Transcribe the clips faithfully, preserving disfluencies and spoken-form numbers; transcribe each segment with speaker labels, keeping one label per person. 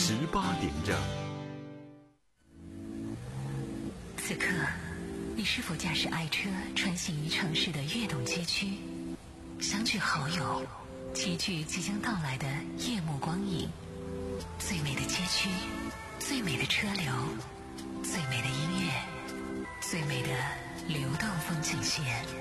Speaker 1: 十八点整。
Speaker 2: 此刻，你是否驾驶爱车穿行于城市的跃动街区，相聚好友，齐聚即将到来的夜幕光影？最美的街区，最美的车流，最美的音乐，最美的流动风景线，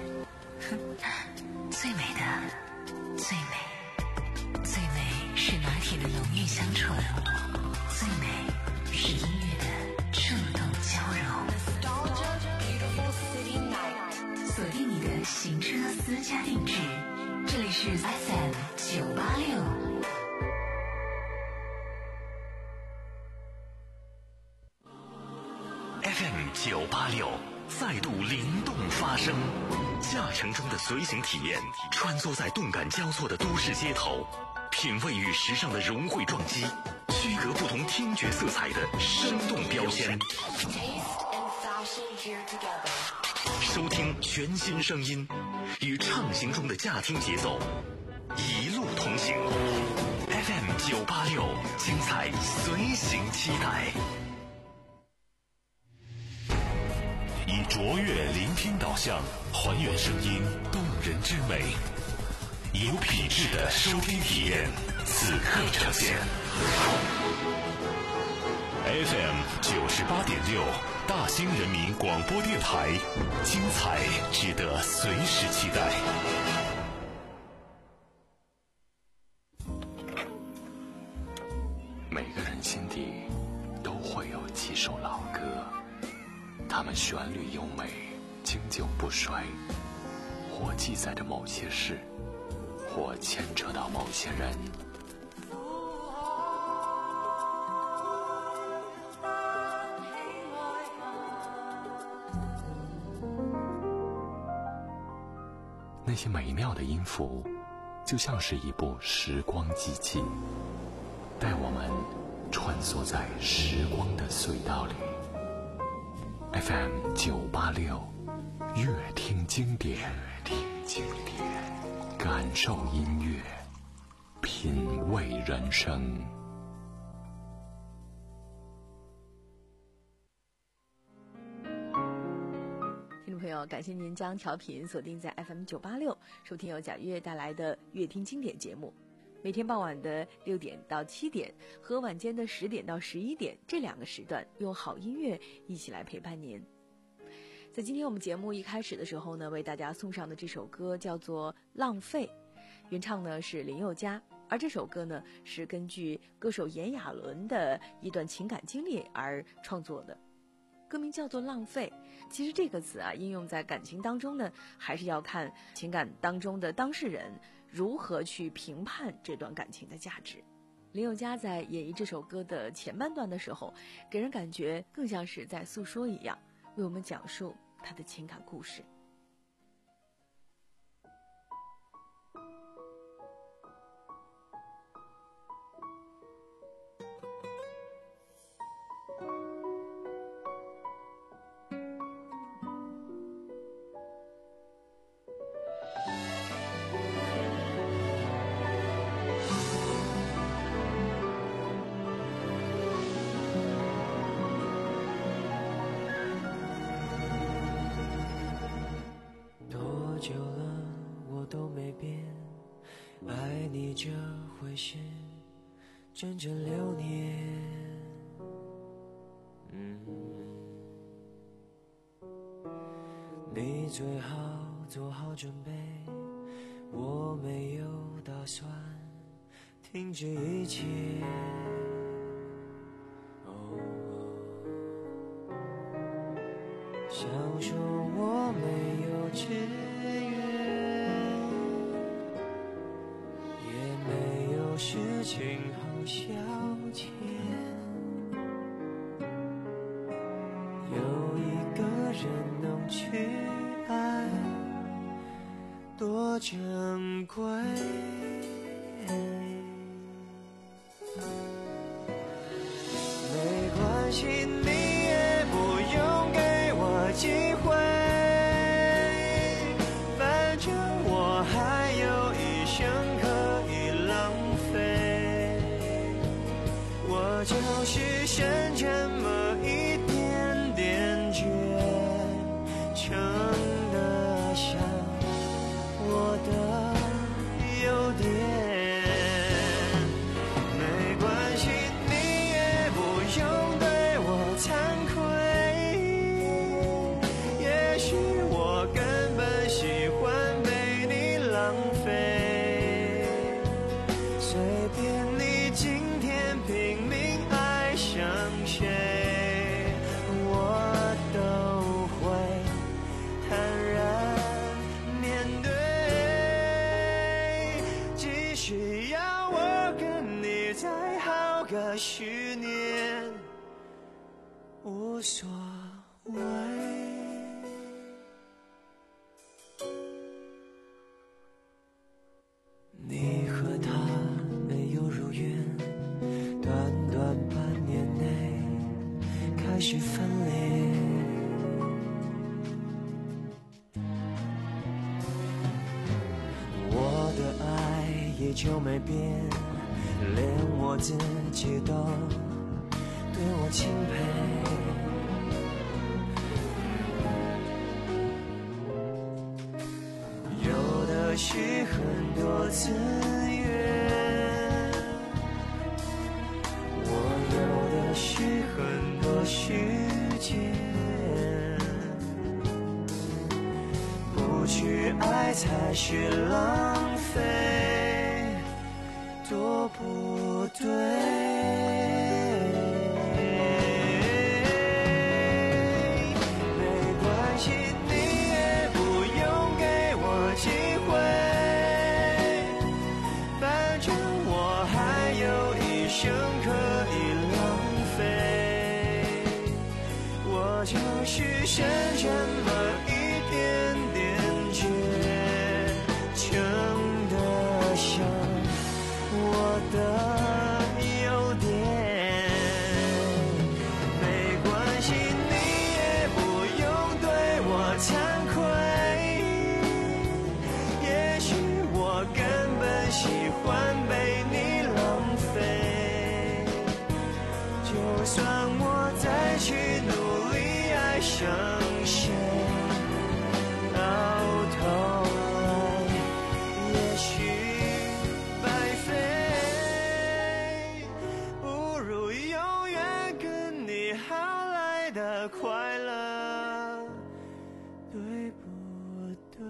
Speaker 2: 最美的，最美，最美是拿铁的浓郁香醇，最美是音乐的触动交融。锁定你的行车私家定制，这里是 F M 九八六。
Speaker 3: F M 九八六再度灵动发声，驾乘中的随行体验，穿梭在动感交错的都市街头，品味与时尚的融汇撞击，区隔不同听觉色彩的生动标签。收听全新声音，与畅行中的驾听节奏一路同行。F M 九八六，精彩随行期待。以卓越聆听导向，还原声音动人之美，有品质的收听体验，此刻呈现。F M 九十八点六，大兴人民广播电台，精彩值得随时期待。每个人心底都会有几首老歌，它们旋律优美，经久不衰，或记载着某些事，或牵扯到某些人。那些美妙的音符，就像是一部时光机器，带我们穿梭在时光的隧道里。F M 九八六，乐听经典，乐听经典，感受音乐，品味人生。
Speaker 4: 听众朋友，感谢您将调频锁定在 F M 九八六，收听由贾月带来的乐听经典节目。每天傍晚的六点到七点和晚间的十点到十一点这两个时段，用好音乐一起来陪伴您。在今天我们节目一开始的时候呢，为大家送上的这首歌叫做《浪费》，原唱呢是林宥嘉，而这首歌呢是根据歌手炎亚纶的一段情感经历而创作的。歌名叫做《浪费》，其实这个词啊，应用在感情当中呢，还是要看情感当中的当事人如何去评判这段感情的价值。林宥嘉在演绎这首歌的前半段的时候，给人感觉更像是在诉说一样，为我们讲述他的情感故事。
Speaker 5: 久了我都没变，爱你这回事整整六年。嗯，你最好做好准备，我没有打算停止一切。哦，想说我没有制事情好消遣，有一个人能去爱，多珍贵。没关系，你也不用给我机会，反正我还有一生可以浪费。我我就是剩这么一点点倔强的像我的优点。没关系，你也不用对我惭愧，也许我根本喜欢被你浪费，随便你今天拼命爱上谁，我都会坦然面对。即使要我跟你再耗个十年，无所谓。你和他没有如愿，短短半年内开始分裂。我的爱也就没变，连我自己都对我钦佩。有的是很多资源，我有的是很多时间，不去爱才是浪费，多不对。就是剩这么一点点倔强的像我的优点。没关系，你也不用对我惭愧，也许我根本喜欢被你浪费，就算我再去努力爱上谁，到头来也许白费，不如永远跟你好来的快乐，对不对？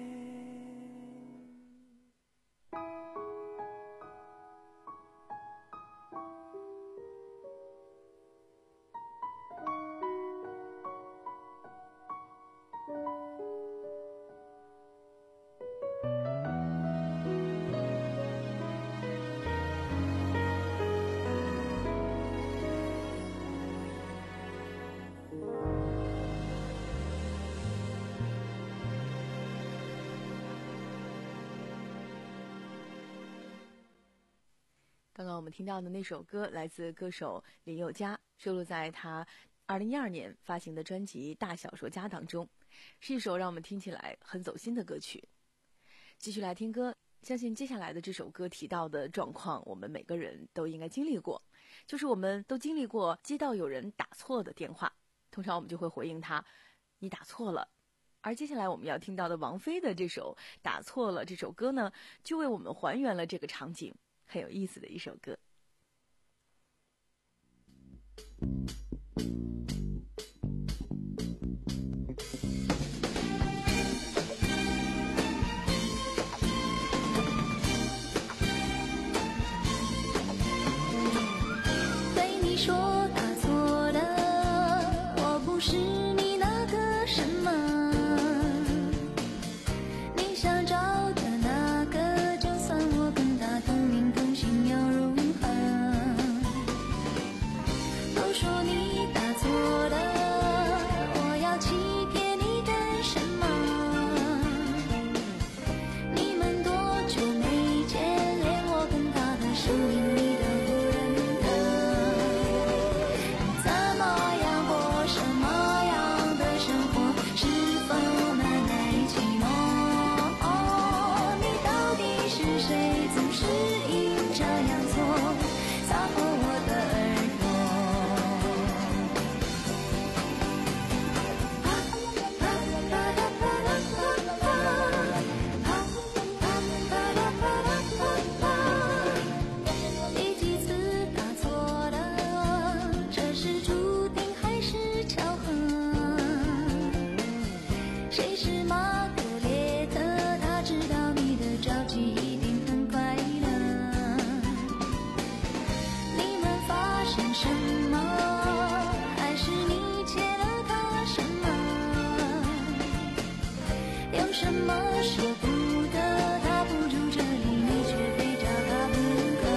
Speaker 4: 刚刚我们听到的那首歌来自歌手林宥嘉，收录在他二零一二年发行的专辑《大小说家》当中，是一首让我们听起来很走心的歌曲。继续来听歌，相信接下来的这首歌提到的状况，我们每个人都应该经历过，就是我们都经历过接到有人打错的电话，通常我们就会回应他，你打错了。而接下来我们要听到的王菲的这首《打错了》这首歌呢，就为我们还原了这个场景，很有意思的一首歌。
Speaker 1: 对你说打错了，我不是你那个什么，你想找的那个，就算我跟他同名同姓又如何？都说你打错了，我要欺骗你干什么？你们多久没见，连我跟他的声音你都不认得。 剩什么？还是你欠了他什么？有什么舍不得？他不住这里，你却非找他不可。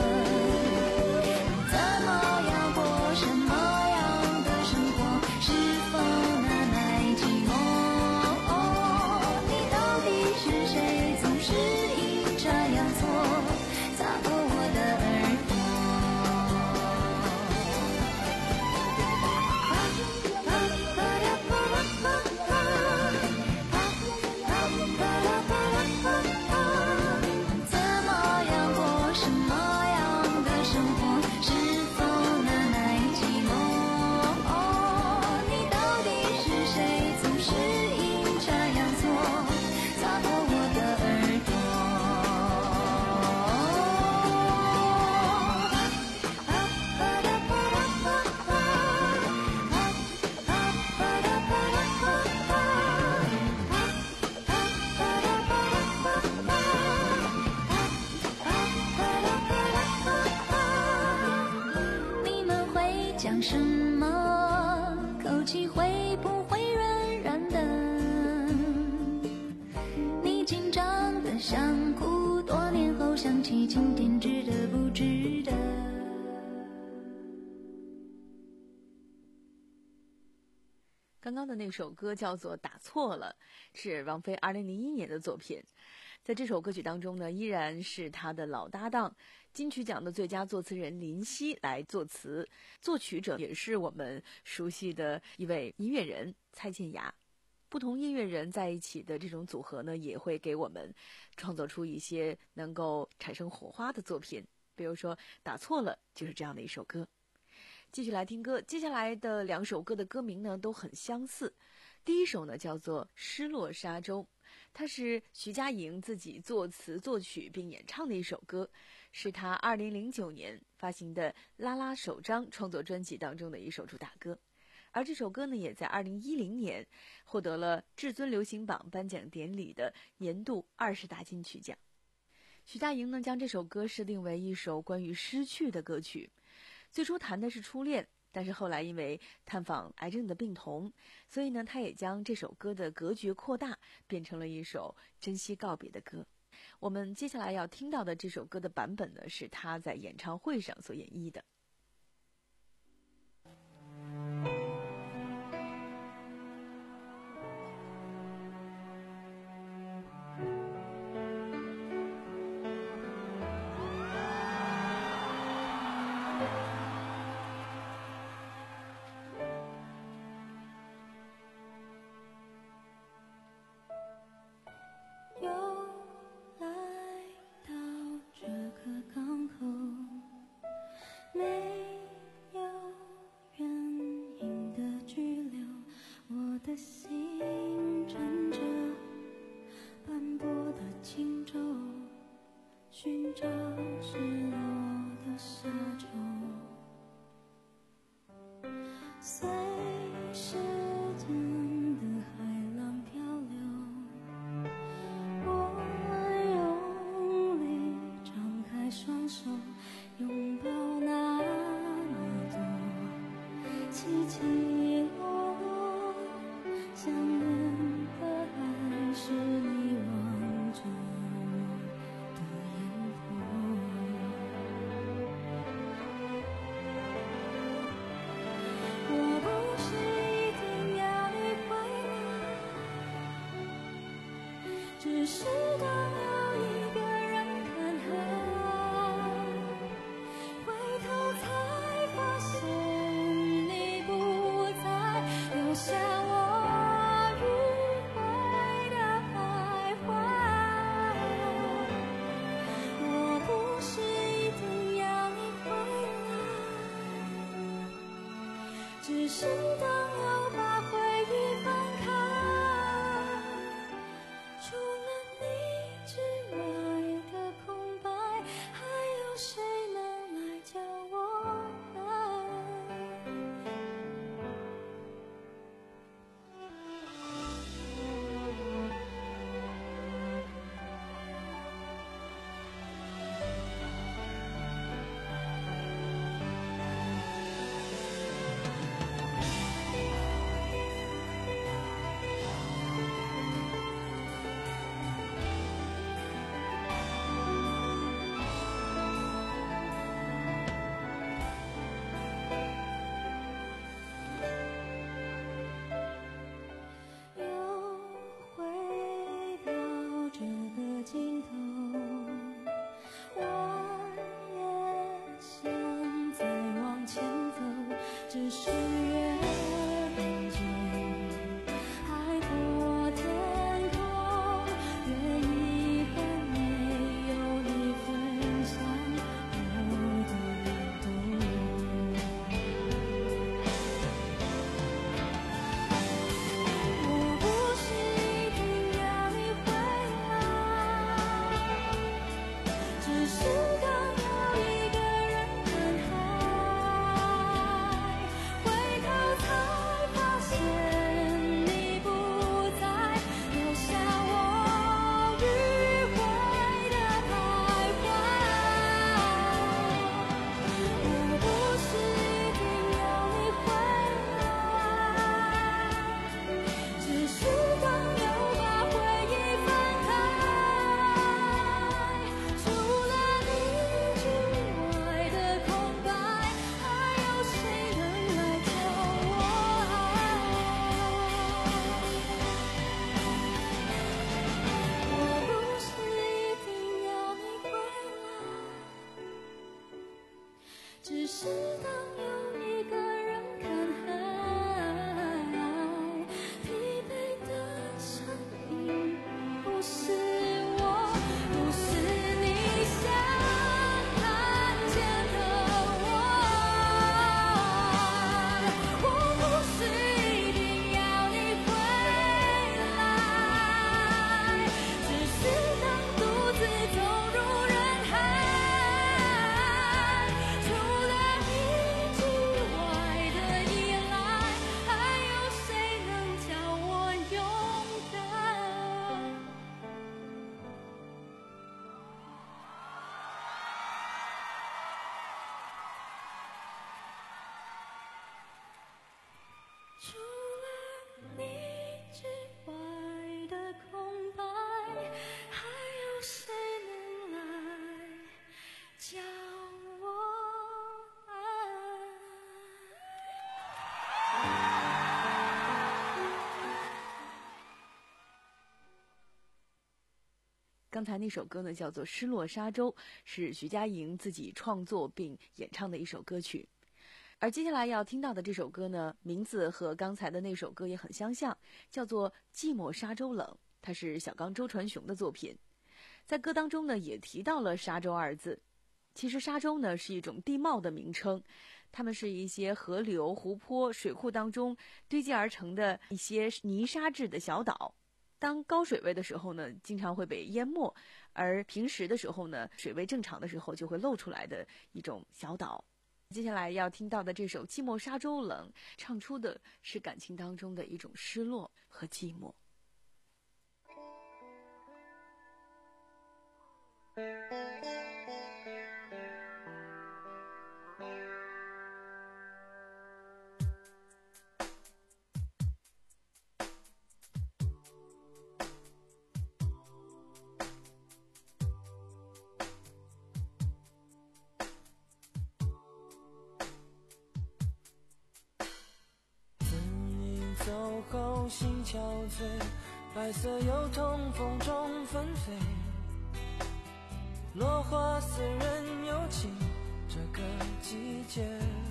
Speaker 1: 怎么样过什么样的生活？是否难耐寂寞？你到底是谁？总是阴差阳错擦破我的耳朵。怎么样过什么样的生活？是否难耐寂寞？你到底是谁？总是阴差阳错擦破我的耳朵。你们会讲什么？口气会不会软软的？你紧张的想哭，多年后想起今天值得不值得？
Speaker 4: 刚刚的那首歌叫做《打错了》，是王菲二零零一年的作品。在这首歌曲当中呢，依然是她的老搭档金曲奖的最佳作词人林夕来作词，作曲者也是我们熟悉的一位音乐人蔡健雅。不同音乐人在一起的这种组合呢，也会给我们创作出一些能够产生火花的作品。比如说《打错了》就是这样的一首歌。继续来听歌，接下来的两首歌的歌名呢都很相似。第一首呢叫做《失落沙洲》，它是徐佳莹自己作词作曲并演唱的一首歌，是她二零零九年发行的《拉拉首张》创作专辑当中的一首主打歌。而这首歌呢，也在二零一零年获得了至尊流行榜颁奖典礼的年度二十大金曲奖。徐佳莹呢将这首歌设定为一首关于失去的歌曲，最初谈的是初恋，但是后来因为探访癌症的病童，所以呢，他也将这首歌的格局扩大，变成了一首珍惜告别的歌。我们接下来要听到的这首歌的版本呢，是他在演唱会上所演绎的。
Speaker 1: 又来到这个港口，没有原因的拘留，我的心乘着斑驳的轻舟，寻找失落的沙洲，随时间的海浪漂流，我用力张开双手，拥抱那么多起起落落，想念的还是你望着我的眼波。我不是一定要你回来，只是当有一个人看海，回头才发现你不在，留下我迂回的徘徊。我不是一定要你回来，只是当又把回忆翻开，除了你之外的空白，还有谁能来教我爱？ 只是月光中海阔天空，越遗憾没有你分享我的痛。我不是一定要你回来，只是刚有一个人看海，回头才发现你不在，留下我迂回的徘徊。我不是一定要你回来，只是刚有把回忆翻开，除了你之外的空白，还有谁能来教我爱？我不是一定要你回来，只是当有一个人看海，疲惫的声音不是我，不是你想看见的我。我不是一定要你回来，只是当独自走入人海，除了你之外的依赖，还有谁能叫我勇敢？除了你之外的空白，还有谁能来教我爱？
Speaker 4: 刚才那首歌呢叫做《失落沙洲》，是徐佳莹自己创作并演唱的一首歌曲。而接下来要听到的这首歌呢，名字和刚才的那首歌也很相像，叫做《寂寞沙洲冷》，它是小刚周传雄的作品。在歌当中呢，也提到了沙洲二字。其实沙洲呢是一种地貌的名称，它们是一些河流、湖泊、水库当中堆积而成的一些泥沙质的小岛。当高水位的时候呢，经常会被淹没，而平时的时候呢，水位正常的时候就会露出来的一种小岛。接下来要听到的这首《寂寞沙洲冷》，唱出的是感情当中的一种失落和寂寞。
Speaker 5: 走后心憔悴，白色油桐风中纷飞，落花似人有情，这个季节。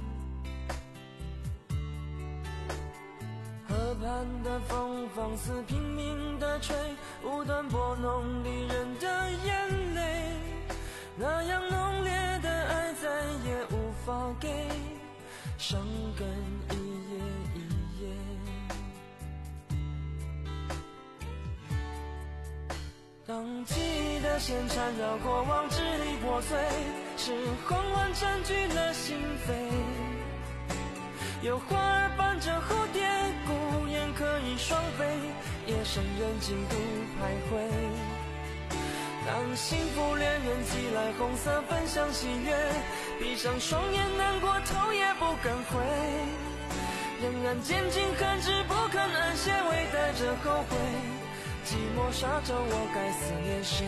Speaker 5: 河畔的风放肆拼命地吹，无端拨弄离人的眼泪，那样浓烈的爱再也无法给，伤根一夜一夜。当记忆的线缠绕过往，支离破碎，是慌乱占据了心扉。有花儿伴着蝴蝶，孤雁可以双飞，夜深人静独徘徊。当幸福恋人寄来红色分享喜悦，闭上双眼难过头也不敢回，仍然坚尽寒枝不肯安歇，微带着后悔。寂寞沙洲，我该思念谁？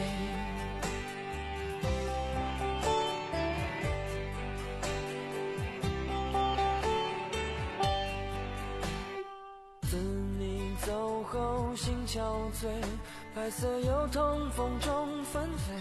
Speaker 5: 自你走后心憔悴，白色油桐风中纷飞，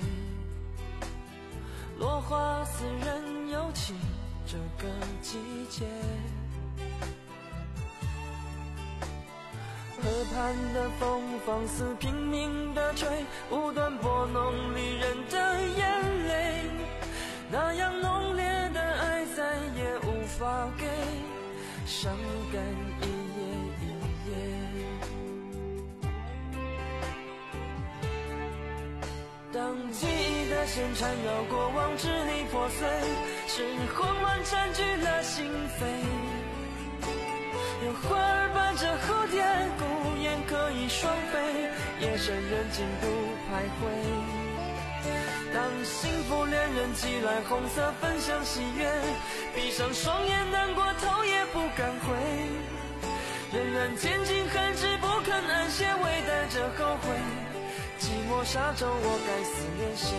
Speaker 5: 落花似人有情，这个季节。 河畔的风放肆拼命地吹，不断拨弄离人的眼泪，那样浓烈的爱再也无法给，伤感一夜一夜。当记忆的线缠绕过往，支离破碎，是慌乱占据了心扉，有花儿伴着蝴蝶，孤雁可以双飞，夜深人静独徘徊。当幸福恋人寄来红色分享喜悦，闭上双眼难过头也不敢回，仍然坚尽寒枝不肯安歇，微带着后悔，寂寞沙洲我该思念谁？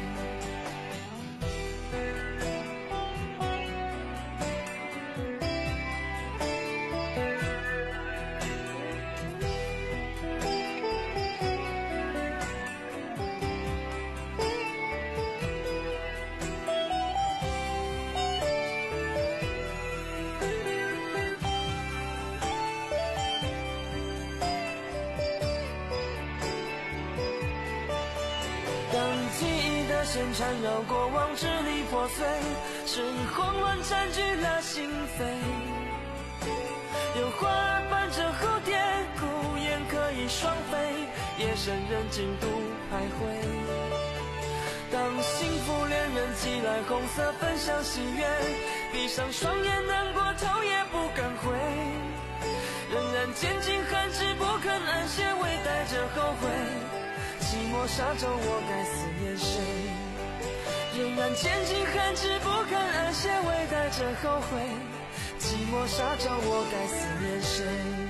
Speaker 5: 线缠绕过往，支离破碎，是慌乱占据了心扉，有花儿伴着蝴蝶，孤雁可以双飞，夜深人静独徘徊。当幸福恋人寄来红色分享喜悦，闭上双眼难过头也不敢回，仍然坚尽寒枝不肯安歇，微带着后悔，寂寞沙洲我该思念谁？仍然坚尽寒枝不肯安歇，微带着后悔，寂寞沙洲我该思念谁？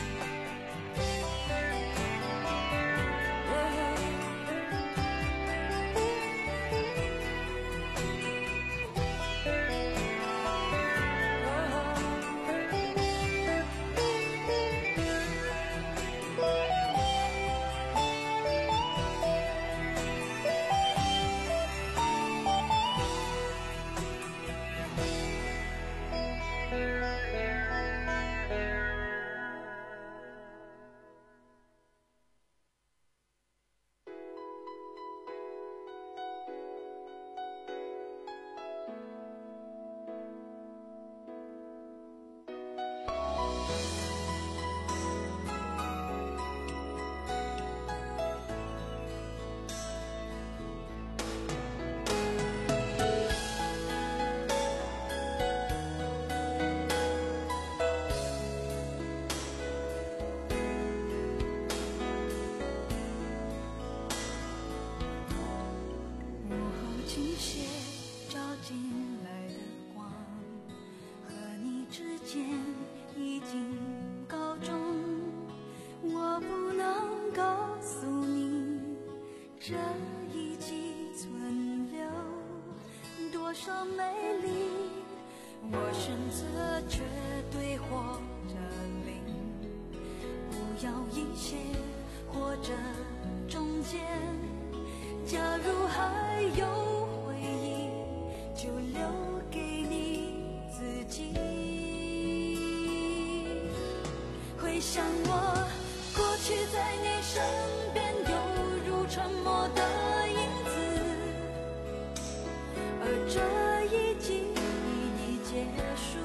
Speaker 1: 想我过去在你身边，犹如沉默的影子，而这一季已结束，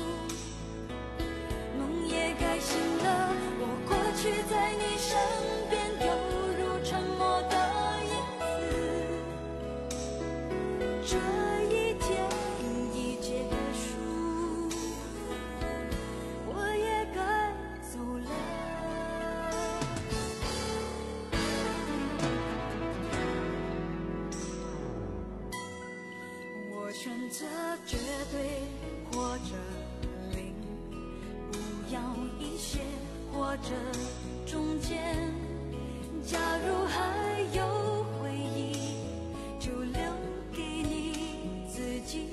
Speaker 1: 梦也该醒了。我过去在你身边，犹如沉默的影子，这一天已结束，我也该走了。我选择绝对或者零，不要一些或者中间。假如还有回忆，就留给你自己。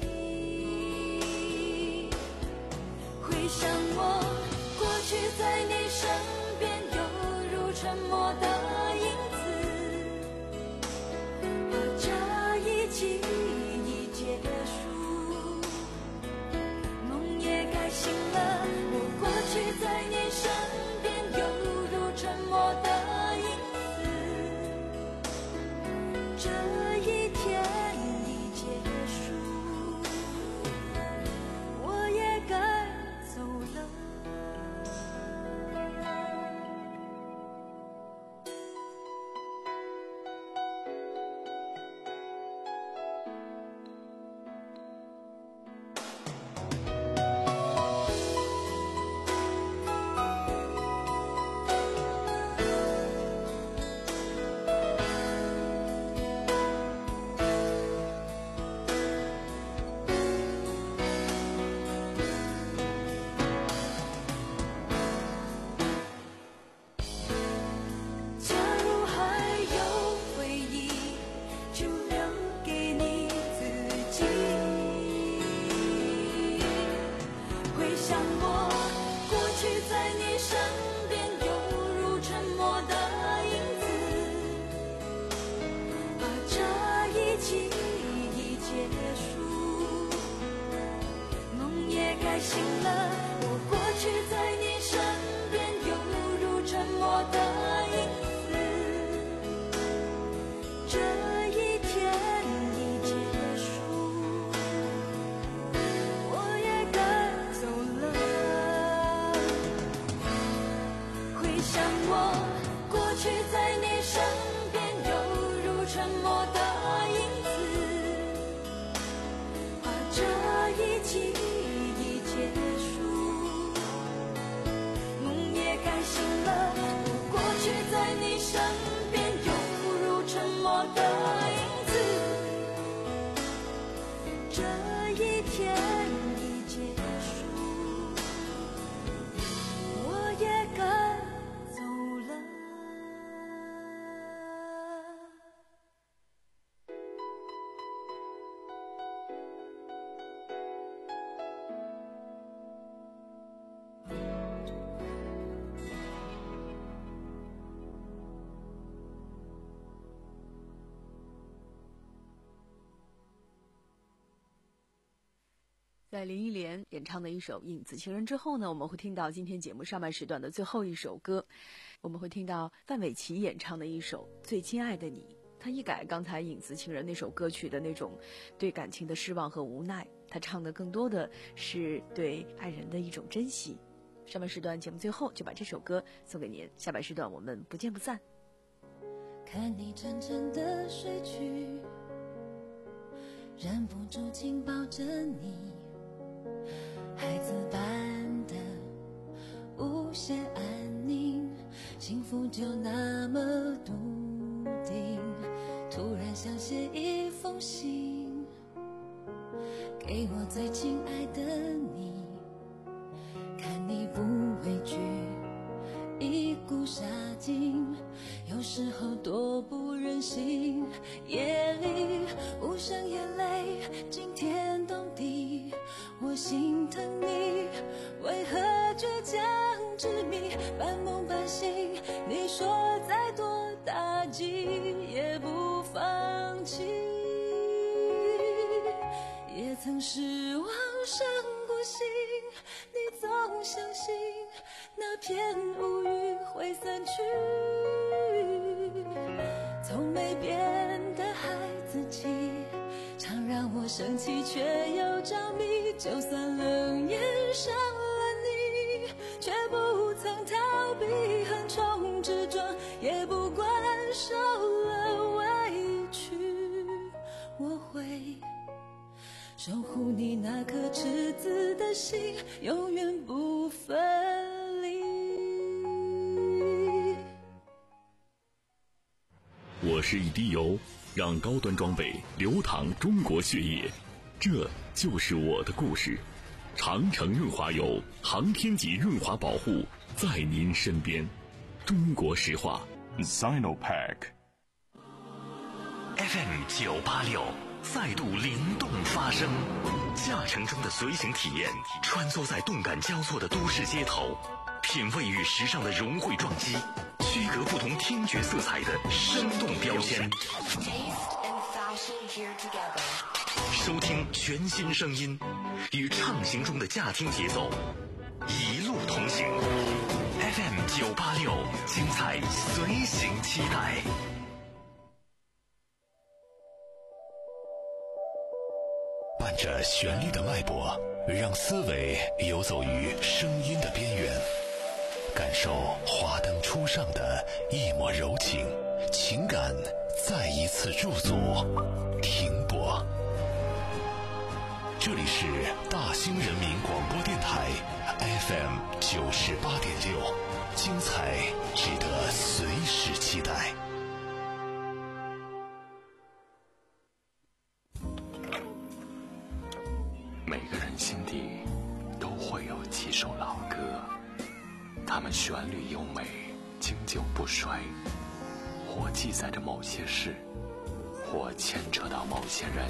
Speaker 1: 回想我过去在你身边，犹如沉默的影子，而这一季已结束，梦也该醒了。 该醒了，我过去在你身边犹如沉默的影子，这一天已结束，我也该走了。回想我过去在你身边犹如沉默的影子，话这一季已结束，梦也该醒了，我过去在你身边犹如沉默的影子，这一天已结束，我也该走了。
Speaker 4: 在林忆莲演唱的一首《影子情人》之后呢，我们会听到今天节目上半时段的最后一首歌，我们会听到范玮琪演唱的一首《最亲爱的你》。他一改刚才《影子情人》那首歌曲的那种对感情的失望和无奈，他唱的更多的是对爱人的一种珍惜。上半时段节目最后就把这首歌送给您，下半时段我们不见不散。
Speaker 1: 看你沉沉的睡去，忍不住紧抱着你，孩子般的无限安宁，幸福就那么笃定。突然想写一封信给我最亲爱的你，看你不畏惧一股杀劲，有时候多不忍心，夜里无声眼泪惊天动地，我心疼你为何倔强执迷，半梦半醒，你说再多打击也不放弃，也曾失望伤过心，你总相信那片乌云会散去，从没变的孩子气，常让我生气却又着迷，就算冷眼伤了你，却不曾逃避横冲直撞，也不管受了委屈，我会守护你那颗赤子的心，永远不分离。
Speaker 6: 我是一滴油，让高端装备流淌中国血液，这就是我的故事。长城润滑油，航天级润滑保护，在您身边。中国石化
Speaker 7: Sinopec
Speaker 3: F M 九八六再度灵动发声，驾乘中的随行体验，穿梭在动感交错的都市街头，品味与时尚的融汇撞击，区隔不同听觉色彩的生动标签，收听全新声音，与畅行中的驾听节奏，一路同行。F M 九八六，精彩随行期待。伴着旋律的脉搏，让思维游走于声音的边缘，感受华灯初上的一抹柔情，情感再一次驻足停泊。这里是大兴人民广播电台 F M 九十八点六，精彩值得随时期待。每个人心底都会有几首老歌，它们旋律优美，经久不衰，或记载着某些事，或牵扯到某些人。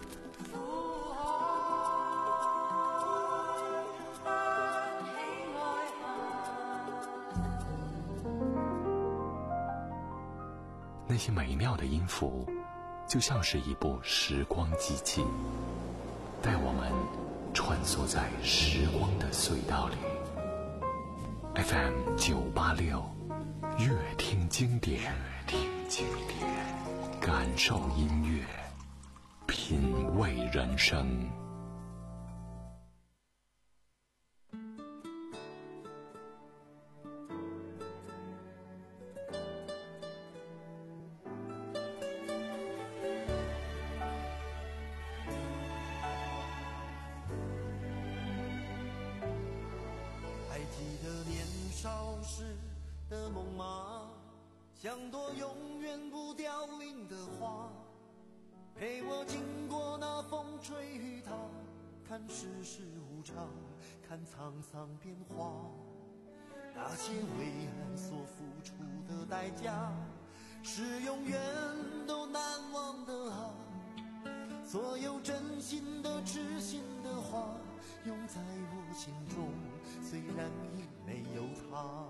Speaker 3: 那些美妙的音符，就像是一部时光机器，带我们穿梭在时光的隧道里。 F M 九八六，乐听经典，乐听经典，感受音乐，品味人生。
Speaker 5: 的梦吗？像朵永远不凋零的花，陪我经过那风吹雨打，看世事无常，看沧桑变化。那些为爱所付出的代价，是永远都难忘的啊！所有真心的痴心的话，永在我心中，虽然已没有他。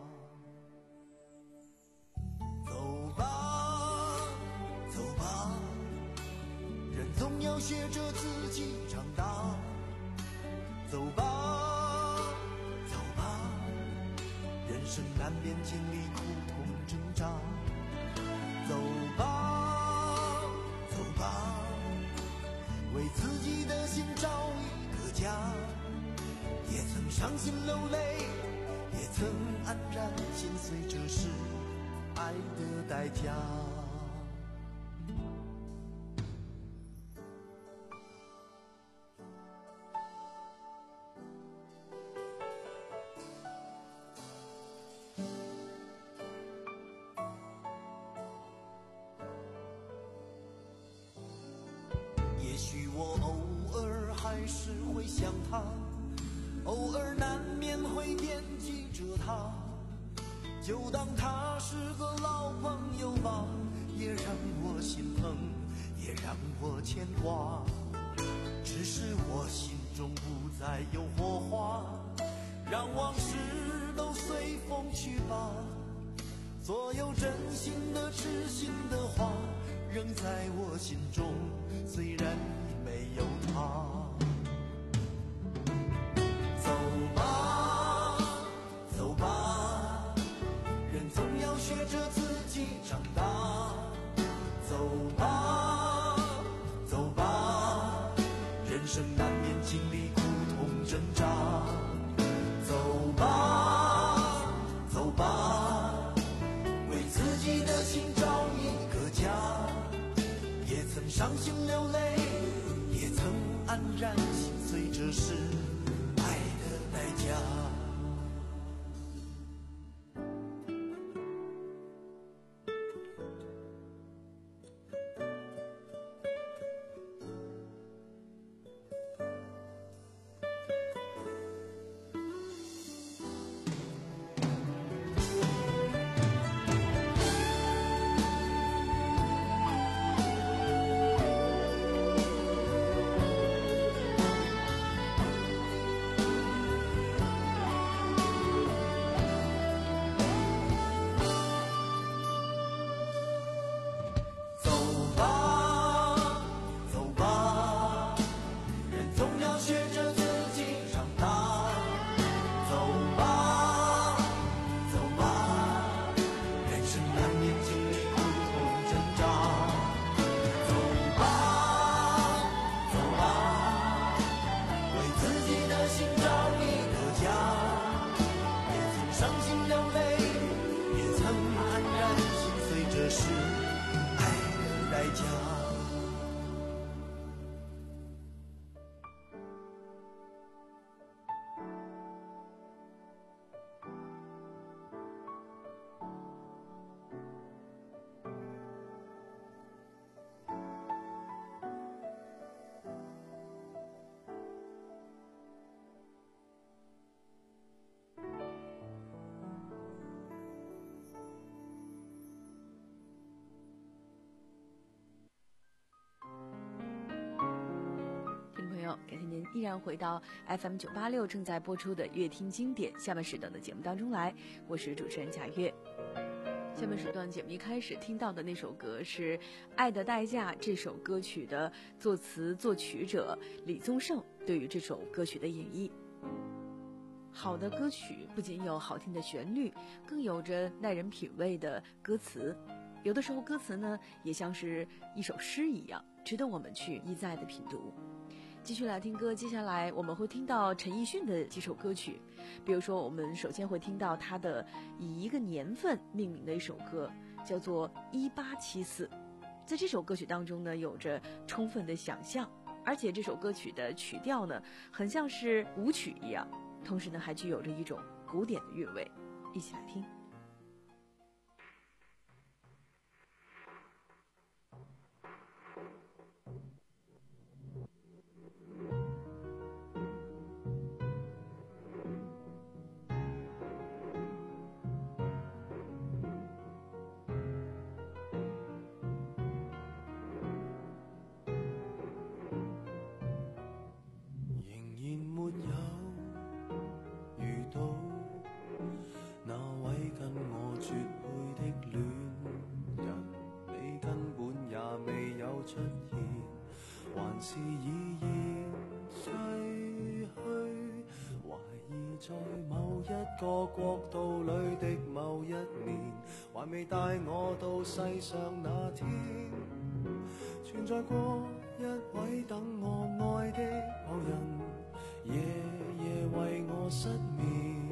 Speaker 5: 走吧，走吧，人总要学着自己长大。走吧，走吧，人生难免经历苦痛挣扎。走吧，走吧，为自己的心找一个家。也曾伤心流泪，也曾黯然心碎，这是爱的代价。也许我偶尔还是会想他，偶尔难免会惦记着他，就当他是个老朋友吧，也让我心疼，也让我牵挂。只是我心中不再有火花，让往事都随风去吧。所有真心的痴心的话，仍在我心中，虽然已没有他。走吧，走吧，人总要学着自己长大。走吧，走吧，人生难免经历苦痛挣扎。走吧，走吧，为自己的心找一个家。也曾伤心流泪，也曾黯然心碎，这是爱的代价。
Speaker 4: 感谢您依然回到 F M 九八六正在播出的乐听经典下半时段的节目当中来，我是主持人贾月。下面时段节目一开始听到的那首歌是《爱的代价》，这首歌曲的作词作曲者李宗盛。 对于这首歌曲的演绎。好的歌曲不仅有好听的旋律，更有着耐人品味的歌词。有的时候歌词呢，也像是一首诗一样，值得我们去一再的品读。继续来听歌，接下来我们会听到陈奕迅的几首歌曲。比如说，我们首先会听到他的以一个年份命名的一首歌，叫做一八七四。在这首歌曲当中呢，有着充分的想象，而且这首歌曲的曲调呢，很像是舞曲一样，同时呢，还具有着一种古典的韵味。一起来听。
Speaker 5: 出現，還是已然逝去。懷疑在某一個國度裏的某一年，還未帶我到世上那天，存在過一位等我愛的某人，夜夜為我失眠。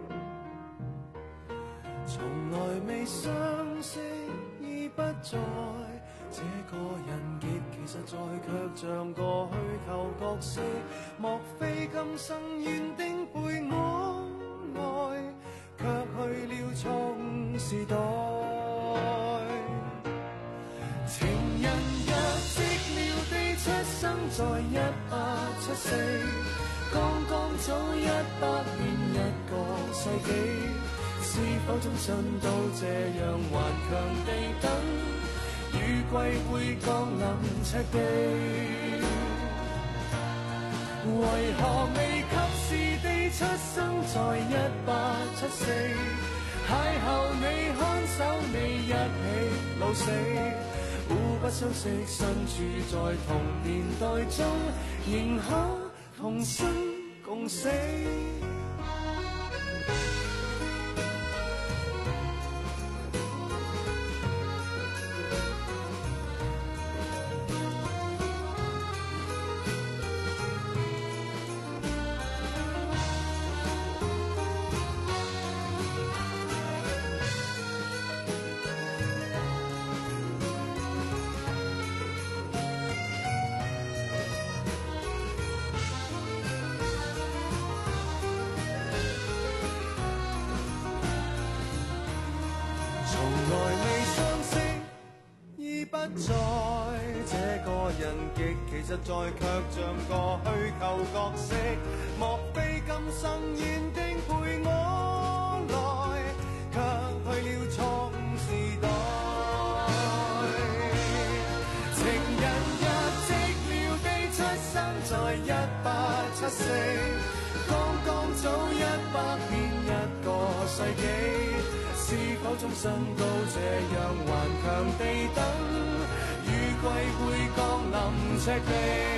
Speaker 5: 從來未相識，已不在。這個人極其實在，卻像個虛構角色。莫非今生願定陪我愛，卻去了錯誤時代。情人若寂寥地出生在一八七四，剛剛早一百年一個世紀，是否終身都這樣頑強地等？雨季會降臨赤地，為何未及時地出生在一八七四？邂逅你看守你一起老死，互不相識，身處在同年代中，仍可同生共死。實在卻像個虛構角色，莫非今生願定陪我來，卻去了錯誤時代。情人若寂寥地出生在一八七四，剛剛早一百年一個世紀，是否終身都這樣頑強地等？雨季會降臨赤地，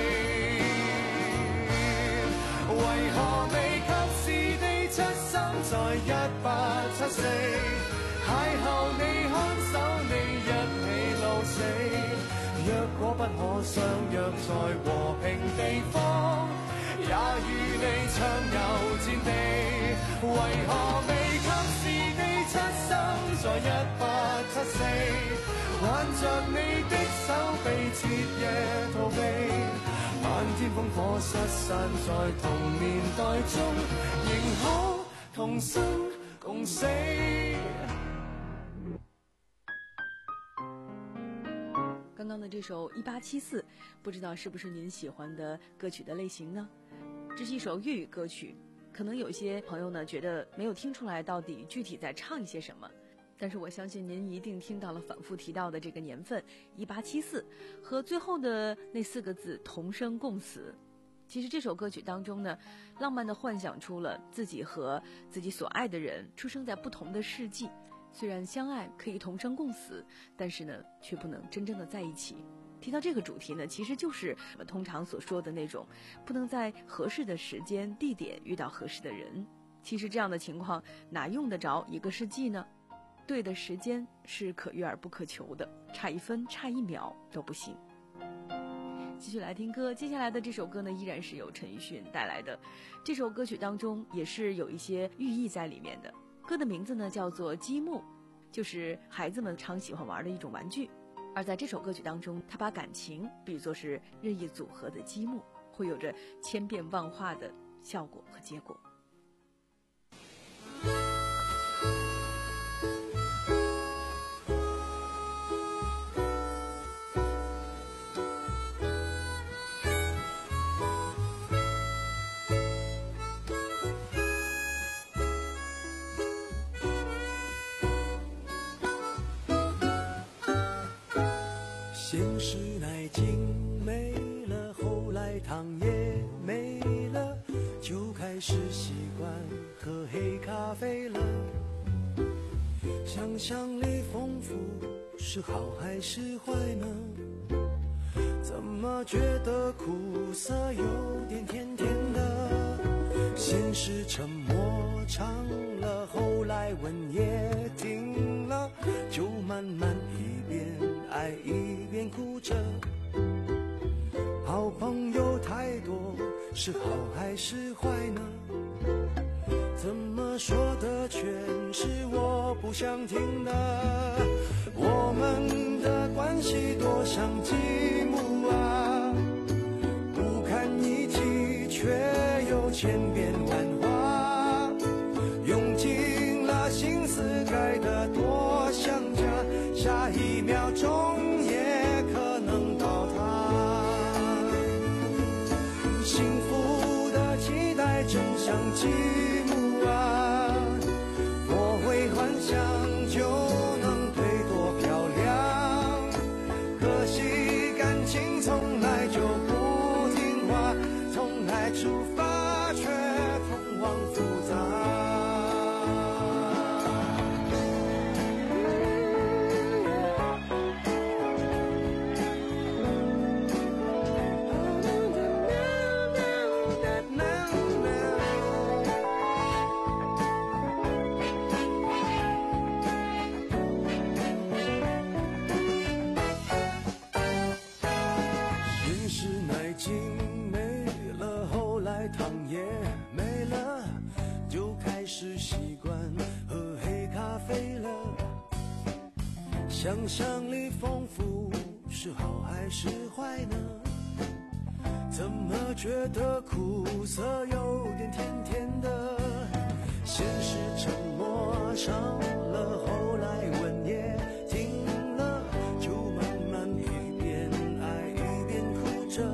Speaker 5: 為何未及時地出生在一八七四？邂逅你看守你一起老死，若果不可相約在和平地方，也與你暢遊戰地。為何未及時地出生在一八七四？挽着你的手臂，徹夜逃避，漫天烽火失散在同年代中，仍可同生共死。
Speaker 4: 刚刚的这首一八七四，不知道是不是您喜欢的歌曲的类型呢？这是一首粤语歌曲，可能有一些朋友呢觉得没有听出来到底具体在唱一些什么。但是我相信您一定听到了反复提到的这个年份一八七四和最后的那四个字同生共死。其实这首歌曲当中呢，浪漫地幻想出了自己和自己所爱的人出生在不同的世纪，虽然相爱可以同生共死，但是呢却不能真正的在一起。 提到这个主题呢，其实就是我们通常所说的那种不能在合适的时间地点遇到合适的人。其实这样的情况哪用得着一个世纪呢？对的时间是可遇而不可求的，差一分差一秒都不行。继续来听歌，接下来的这首歌呢，依然是由陈奕迅带来的。这首歌曲当中也是有一些寓意在里面的。歌的名字呢叫做积木，就是孩子们常喜欢玩的一种玩具。而在这首歌曲当中，他把感情比作是任意组合的积木，会有着千变万化的效果和结果。
Speaker 5: 现实奶精没了，后来糖也没了，就开始习惯喝黑咖啡了。想象力丰富是好还是坏呢？怎么觉得苦涩有点甜甜的？先是沉默长了，后来吻也停了，就慢慢一边爱一边哭着。好朋友太多是好还是坏呢？怎么说的全是我不想听的？我们的关系多像积木啊，不堪一击却又千变万化，用尽了心思盖得多像家，下一秒钟也可能倒塌。幸福的期待真像积木啊，我会幻想就能对多漂亮，可惜感情从来就不听话，从爱出发却通往复杂。先是奶精没了，后来糖也没了，就开始习惯喝黑咖啡了。想象力丰富是好还是坏呢？怎么觉得苦涩有点甜甜的？先是沉默长了，后来吻也停了，就慢慢一边爱一边哭着。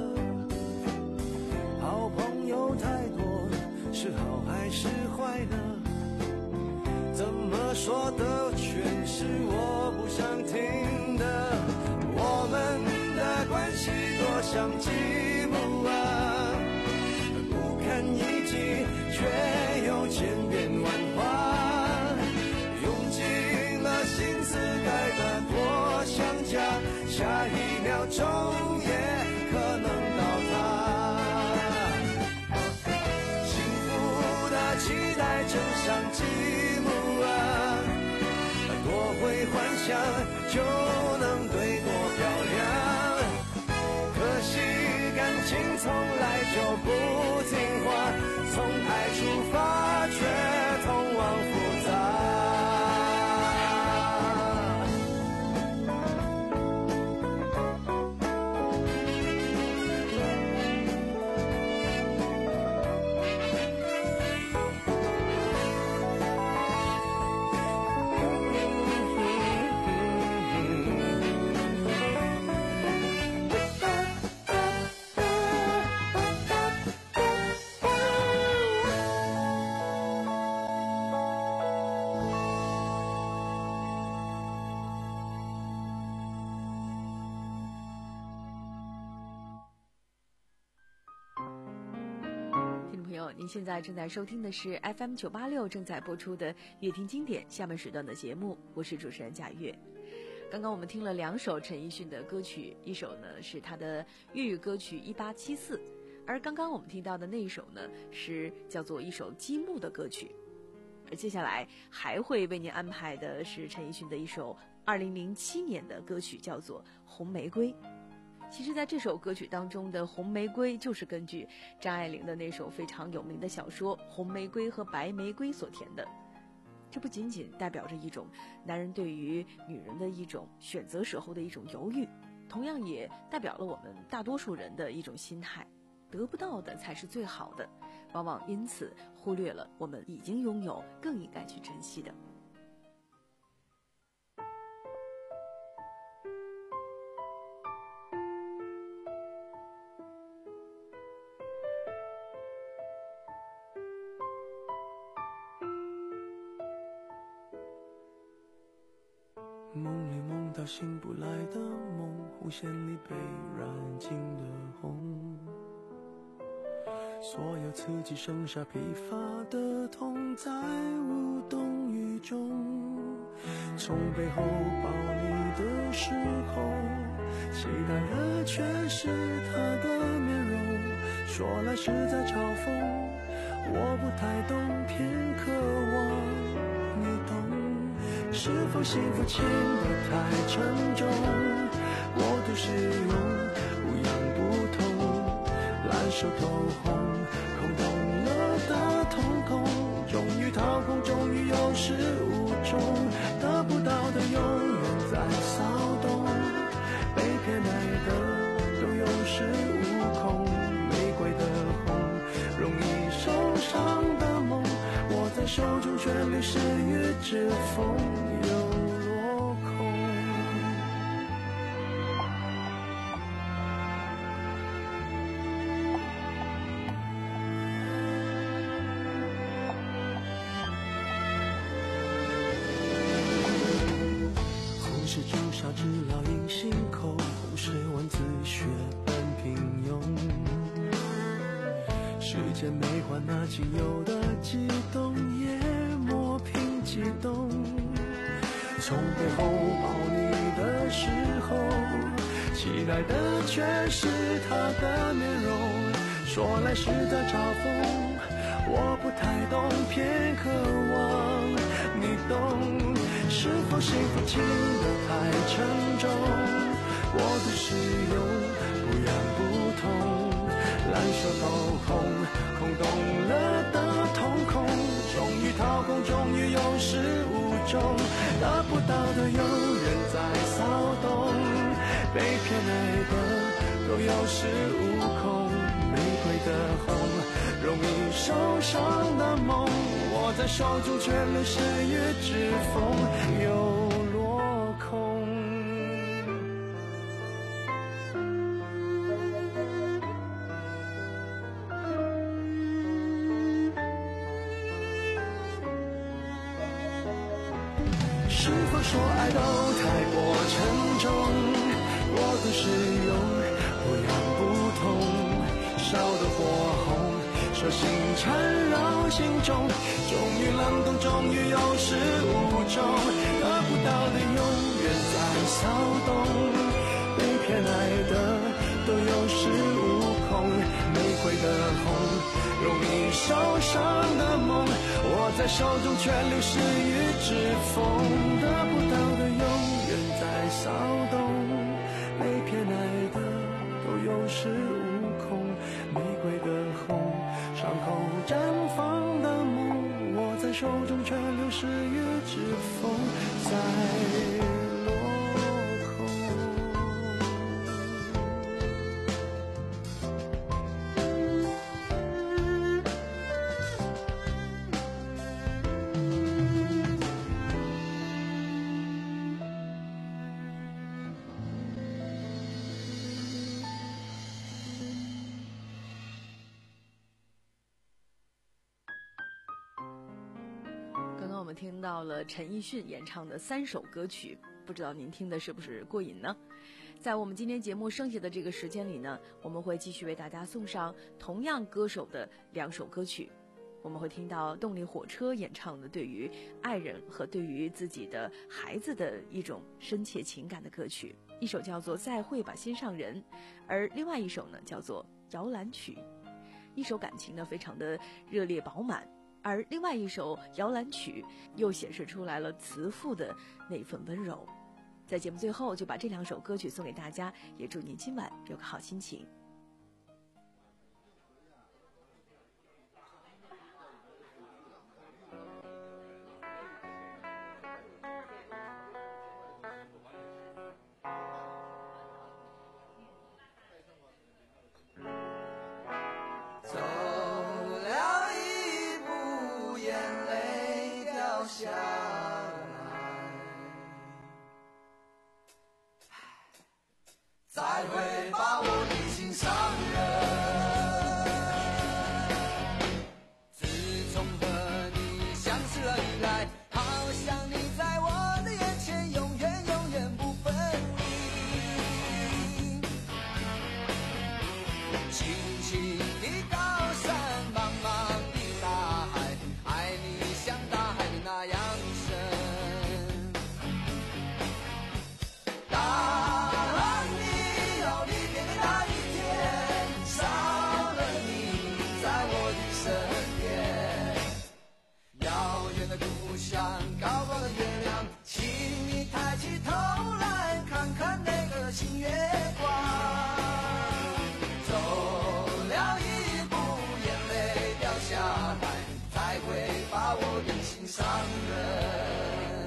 Speaker 5: 好朋友太多是好还是坏呢？怎么说的全是我不想听的？我们的关系多像积木啊，不堪一击却又千变万化，用尽了心思盖得多像家，下一秒钟也可能倒塌。幸福的期待真像积木啊，多会幻想就能对多漂亮，可惜感情从来就不听话，从爱出发却通往复杂。
Speaker 4: 您现在正在收听的是 F M 九八六正在播出的乐听经典下半时段的节目，我是主持人贾月。 刚刚我们听了两首陈奕迅的歌曲，一首呢是他的粤语歌曲《一八七四》，而刚刚我们听到的那一首呢是叫做一首积木的歌曲。而接下来还会为您安排的是陈奕迅的一首二零零七年的歌曲，叫做《红玫瑰》。其实在这首歌曲当中的红玫瑰就是根据张爱玲的那首非常有名的小说《红玫瑰和白玫瑰》所填的。这不仅仅代表着一种男人对于女人的一种选择时候的一种犹豫，同样也代表了我们大多数人的一种心态，得不到的才是最好的，往往因此忽略了我们已经拥有更应该去珍惜的。
Speaker 5: 梦里梦到醒不来的梦，红线里被染尽的红，所有刺激剩下疲乏的痛，在无动于衷。从背后抱你的时候，期待的却是他的面容，说来是在嘲讽，我不太懂，偏渴望你懂。是否幸福轻得太沉重，我都是用不痒不痛，烂熟透红，空洞了的瞳孔，终于掏空，终于有始无终，得不到的永远在骚动，被偏爱的都有恃无恐，玫瑰的红，容易受伤的梦，握在手中却流失于指缝，又落空。红是朱砂痣烙印心口，红是文字血般平庸，时间没换那仅有的激动，也磨平激动。从背后抱你的时候，期待的却是他的面容，说来是在嘲讽，我不太懂，偏渴望你懂。是否幸福轻得太沉重，我的使用不痒不痛，烂熟透红，空洞了的瞳孔，终于掏空，终于有始无终，得不到的永远在骚动，被偏爱的都有恃无恐，玫瑰的红，容易受伤的梦，握在手中却流失于指缝，又落空。是否说爱都太过沉重，我都是用不痒不痛，烧得火红，手心缠绕心中，终于冷冻，终于有始无终，得不到的永远在骚动，被偏爱的都有恃无恐，玫瑰的红，容易受伤的梦，握在手中却流失于指缝，得不到的永远在骚动，被偏爱的都有恃无恐，玫瑰的红，伤口绽放的梦，握在手中却流失于指缝，在落空。
Speaker 4: 刚刚我们听到了陈奕迅演唱的三首歌曲，不知道您听的是不是过瘾呢？在我们今天节目剩下的这个时间里呢，我们会继续为大家送上同样歌手的两首歌曲。 我们会听到动力火车演唱的对于爱人和对于自己的孩子的一种深切情感的歌曲，一首叫做《再会吧心上人》，而另外一首呢叫做《摇篮曲》。一首感情呢非常的热烈饱满，而另外一首《摇篮曲》又显示出来了慈父的那份温柔。在节目最后就把这两首歌曲送给大家，也祝您今晚有个好心情。
Speaker 5: 走了一步，眼泪掉下来，再会吧我的心上人。自从和你相识了以来，好像你在我的眼前永远永远不分离。轻轻的高山，茫茫的大海，爱你像大海的那样深。当你要离别的那一天，少了你在我的身边，遥远的故乡，高高的月亮，请你抬起头来看看那个新月光。走了一步，眼泪掉下来，再会吧我的心上人。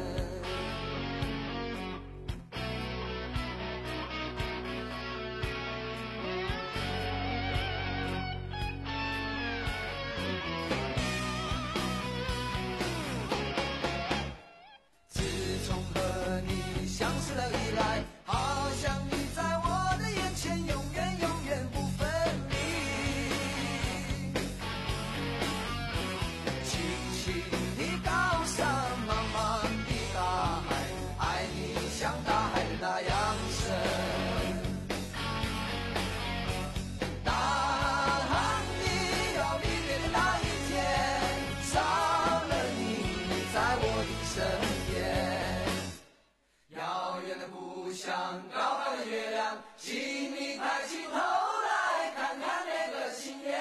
Speaker 5: 自从和你相识了以来，好像你在我的眼前永远永远不分离。轻轻的高山，茫茫的大海，爱你像大海的那样深。当你要离别的那一天，少了你在我的身边，遥远的故乡，高高的月亮，请你抬起头来看看那个新月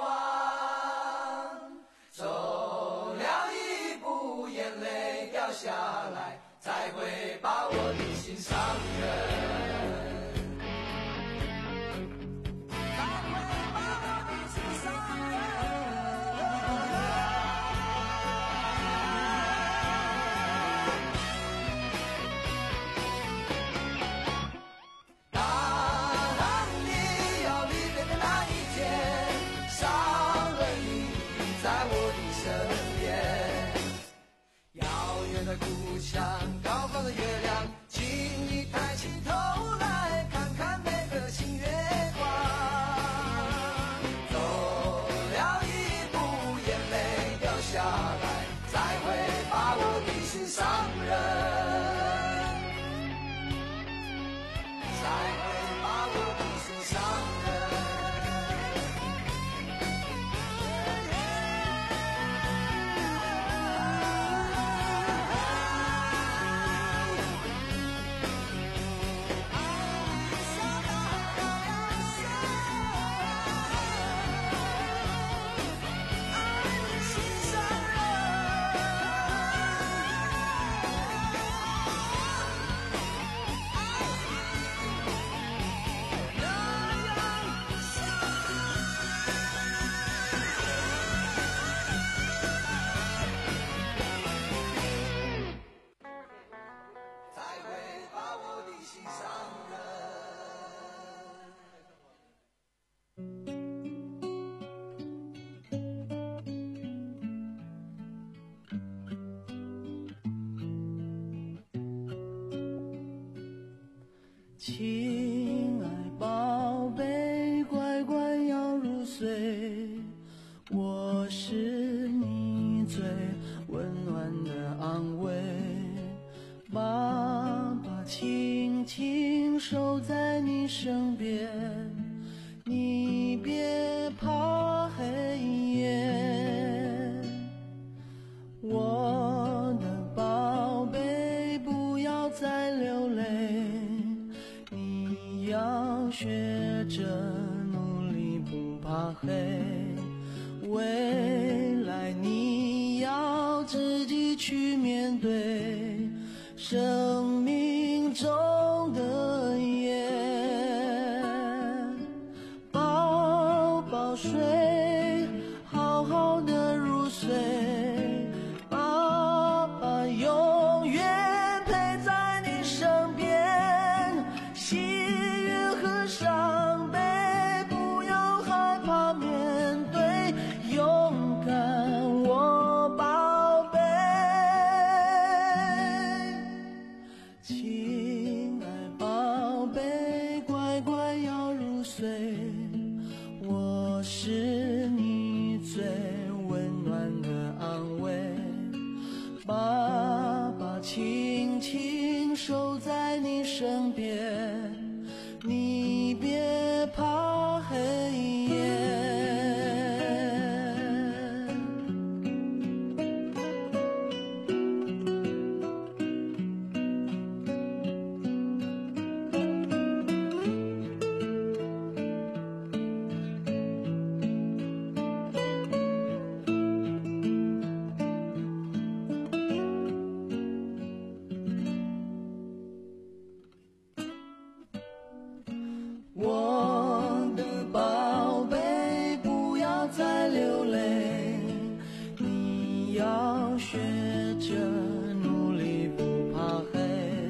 Speaker 5: 光。走了一步，眼泪掉下来，再会吧我的心上人。再会吧我的心上人。当你要离别的那一天，少了你在我的身边，遥远的故乡，高高的月亮，请你抬起头来看看那个新月光。走了一步，眼泪掉下来，再会吧我的心上人。再会吧我的心上人。再会吧我的心上人。
Speaker 7: 亲爱宝贝，乖乖要入睡，我是你最温暖的安慰。爸爸轻轻守在你身边，你别怕黑夜。 着努力不怕黑，未来你要自己去面对生命中的夜。宝宝睡，好好的入睡，爸爸永远陪在你身边，喜悦和伤悲不要害怕面对，勇敢我宝贝。亲爱宝贝，乖乖要入睡，我是你最温暖的安慰，爸爸轻轻守在你身边，你别怕黑夜。我的宝贝，不要再流泪，你要学着努力不怕黑，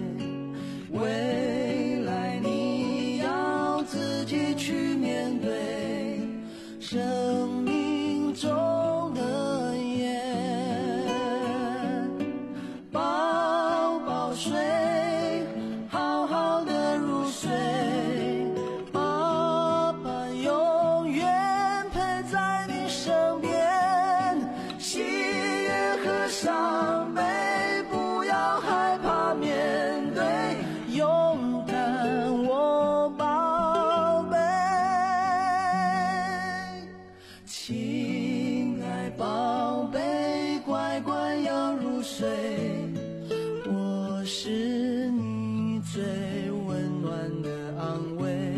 Speaker 7: 未来你要自己去面对生命中的夜。宝宝睡，好好的入睡，爸爸永远陪在你身边，喜悦和伤悲不要害怕面对，勇敢我宝贝。亲爱宝贝，乖乖要入睡，我是你最温暖的安慰，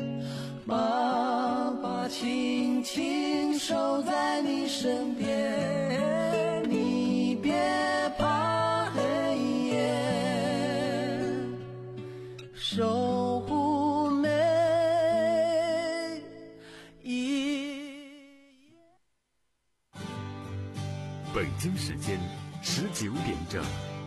Speaker 7: 爸爸轻轻守在你身边，你别怕黑夜，守护每一夜。
Speaker 6: 北京时间十九点整。